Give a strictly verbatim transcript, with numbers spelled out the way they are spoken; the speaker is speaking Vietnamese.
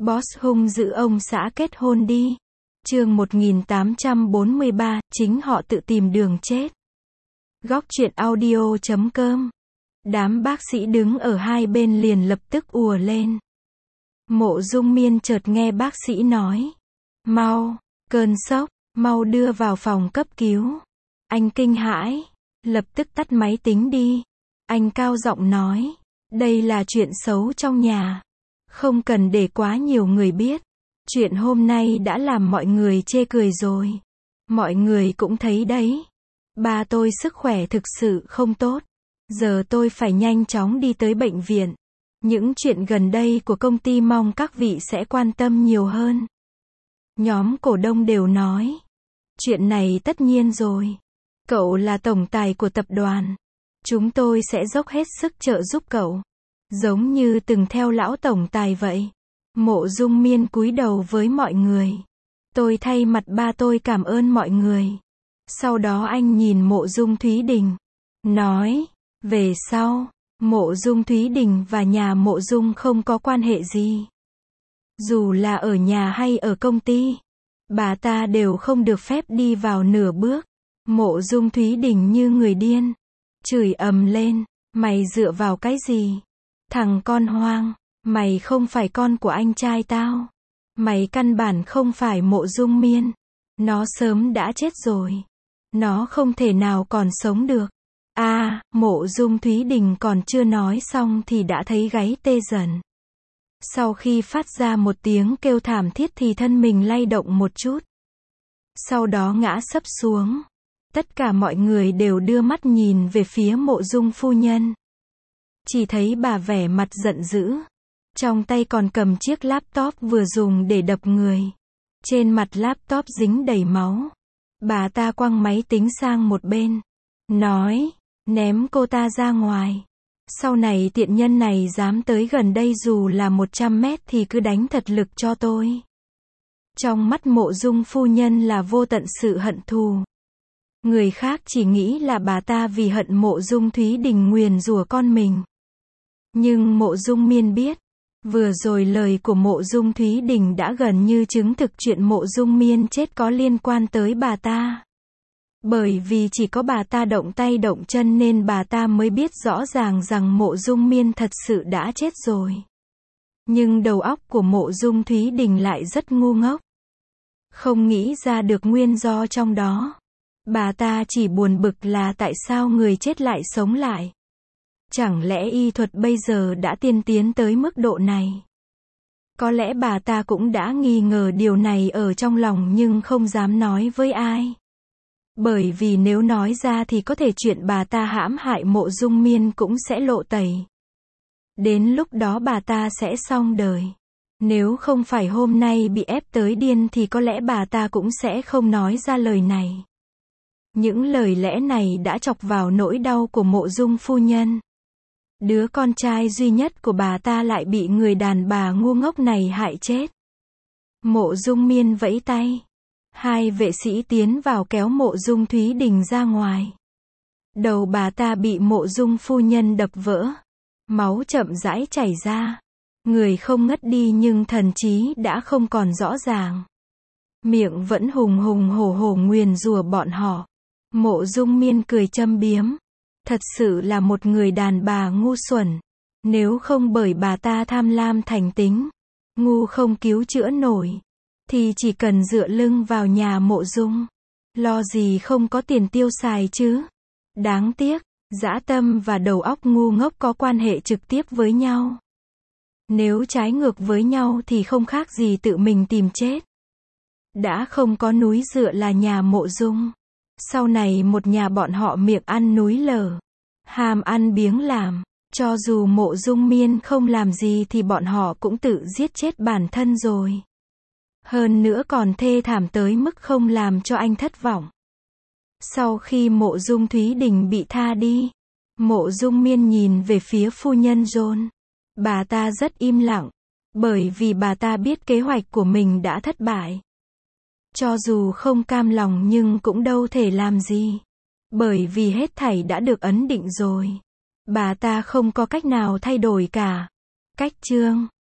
Boss hung dữ ông xã kết hôn đi. Chương một nghìn tám trăm bốn mươi ba, chính họ tự tìm đường chết. Góc truyện audio chấm com. Đám bác sĩ đứng ở hai bên liền lập tức ùa lên. Mộ Dung Miên chợt nghe bác sĩ nói. Mau, cơn sốc, mau đưa vào phòng cấp cứu. Anh kinh hãi, lập tức tắt máy tính đi. Anh cao giọng nói, đây là chuyện xấu trong nhà. Không cần để quá nhiều người biết. Chuyện hôm nay đã làm mọi người chê cười rồi. Mọi người cũng thấy đấy. Ba tôi sức khỏe thực sự không tốt. Giờ tôi phải nhanh chóng đi tới bệnh viện. Những chuyện gần đây của công ty mong các vị sẽ quan tâm nhiều hơn. Nhóm cổ đông đều nói. Chuyện này tất nhiên rồi. Cậu là tổng tài của tập đoàn. Chúng tôi sẽ dốc hết sức trợ giúp cậu. Giống như từng theo lão tổng tài vậy. Mộ Dung Miên cúi đầu với mọi người. Tôi thay mặt ba tôi cảm ơn mọi người. Sau đó anh nhìn Mộ Dung Thúy Đình. Nói, về sau, Mộ Dung Thúy Đình và nhà Mộ Dung không có quan hệ gì. Dù là ở nhà hay ở công ty, bà ta đều không được phép đi vào nửa bước. Mộ Dung Thúy Đình như người điên. Chửi ầm lên, mày dựa vào cái gì? Thằng con hoang, mày không phải con của anh trai tao. Mày căn bản không phải Mộ Dung Miên. Nó sớm đã chết rồi. Nó không thể nào còn sống được. A, à, Mộ Dung Thúy Đình còn chưa nói xong thì đã thấy gáy tê dần. Sau khi phát ra một tiếng kêu thảm thiết thì thân mình lay động một chút. Sau đó ngã sấp xuống. Tất cả mọi người đều đưa mắt nhìn về phía Mộ Dung phu nhân. Chỉ thấy bà vẻ mặt giận dữ. Trong tay còn cầm chiếc laptop vừa dùng để đập người. Trên mặt laptop dính đầy máu. Bà ta quăng máy tính sang một bên. Nói, ném cô ta ra ngoài. Sau này tiện nhân này dám tới gần đây dù là một trăm mét thì cứ đánh thật lực cho tôi. Trong mắt Mộ Dung phu nhân là vô tận sự hận thù. Người khác chỉ nghĩ là bà ta vì hận Mộ Dung Thúy Đình nguyền rủa con mình. Nhưng Mộ Dung Miên biết, vừa rồi lời của Mộ Dung Thúy Đình đã gần như chứng thực chuyện Mộ Dung Miên chết có liên quan tới bà ta. Bởi vì chỉ có bà ta động tay động chân nên bà ta mới biết rõ ràng rằng Mộ Dung Miên thật sự đã chết rồi. Nhưng đầu óc của Mộ Dung Thúy Đình lại rất ngu ngốc. Không nghĩ ra được nguyên do trong đó. Bà ta chỉ buồn bực là tại sao người chết lại sống lại. Chẳng lẽ y thuật bây giờ đã tiên tiến tới mức độ này? Có lẽ bà ta cũng đã nghi ngờ điều này ở trong lòng nhưng không dám nói với ai. Bởi vì nếu nói ra thì có thể chuyện bà ta hãm hại Mộ Dung Miên cũng sẽ lộ tẩy. Đến lúc đó bà ta sẽ xong đời. Nếu không phải hôm nay bị ép tới điên thì có lẽ bà ta cũng sẽ không nói ra lời này. Những lời lẽ này đã chọc vào nỗi đau của Mộ Dung phu nhân. Đứa con trai duy nhất của bà ta lại bị người đàn bà ngu ngốc này hại chết. Mộ Dung Miên vẫy tay. Hai vệ sĩ tiến vào kéo Mộ Dung Thúy Đình ra ngoài. Đầu bà ta bị Mộ Dung phu nhân đập vỡ. Máu chậm rãi chảy ra. Người không ngất đi nhưng thần trí đã không còn rõ ràng. Miệng vẫn hùng hùng hổ hổ nguyền rủa bọn họ. Mộ Dung Miên cười châm biếm. Thật sự là một người đàn bà ngu xuẩn. Nếu không bởi bà ta tham lam thành tính, ngu không cứu chữa nổi, thì chỉ cần dựa lưng vào nhà Mộ Dung. Lo gì không có tiền tiêu xài chứ. Đáng tiếc, dã tâm và đầu óc ngu ngốc có quan hệ trực tiếp với nhau. Nếu trái ngược với nhau thì không khác gì tự mình tìm chết. Đã không có núi dựa là nhà Mộ Dung. Sau này một nhà bọn họ miệng ăn núi lở. Ham ăn biếng làm. Cho dù Mộ Dung Miên không làm gì thì bọn họ cũng tự giết chết bản thân rồi. Hơn nữa còn thê thảm tới mức không làm cho anh thất vọng. Sau khi Mộ Dung Thúy Đình bị tha đi, Mộ Dung Miên nhìn về phía phu nhân John. Bà ta rất im lặng. Bởi vì bà ta biết kế hoạch của mình đã thất bại. Cho dù không cam lòng nhưng cũng đâu thể làm gì. Bởi vì hết thảy đã được ấn định rồi. Bà ta không có cách nào thay đổi cả. Cách chương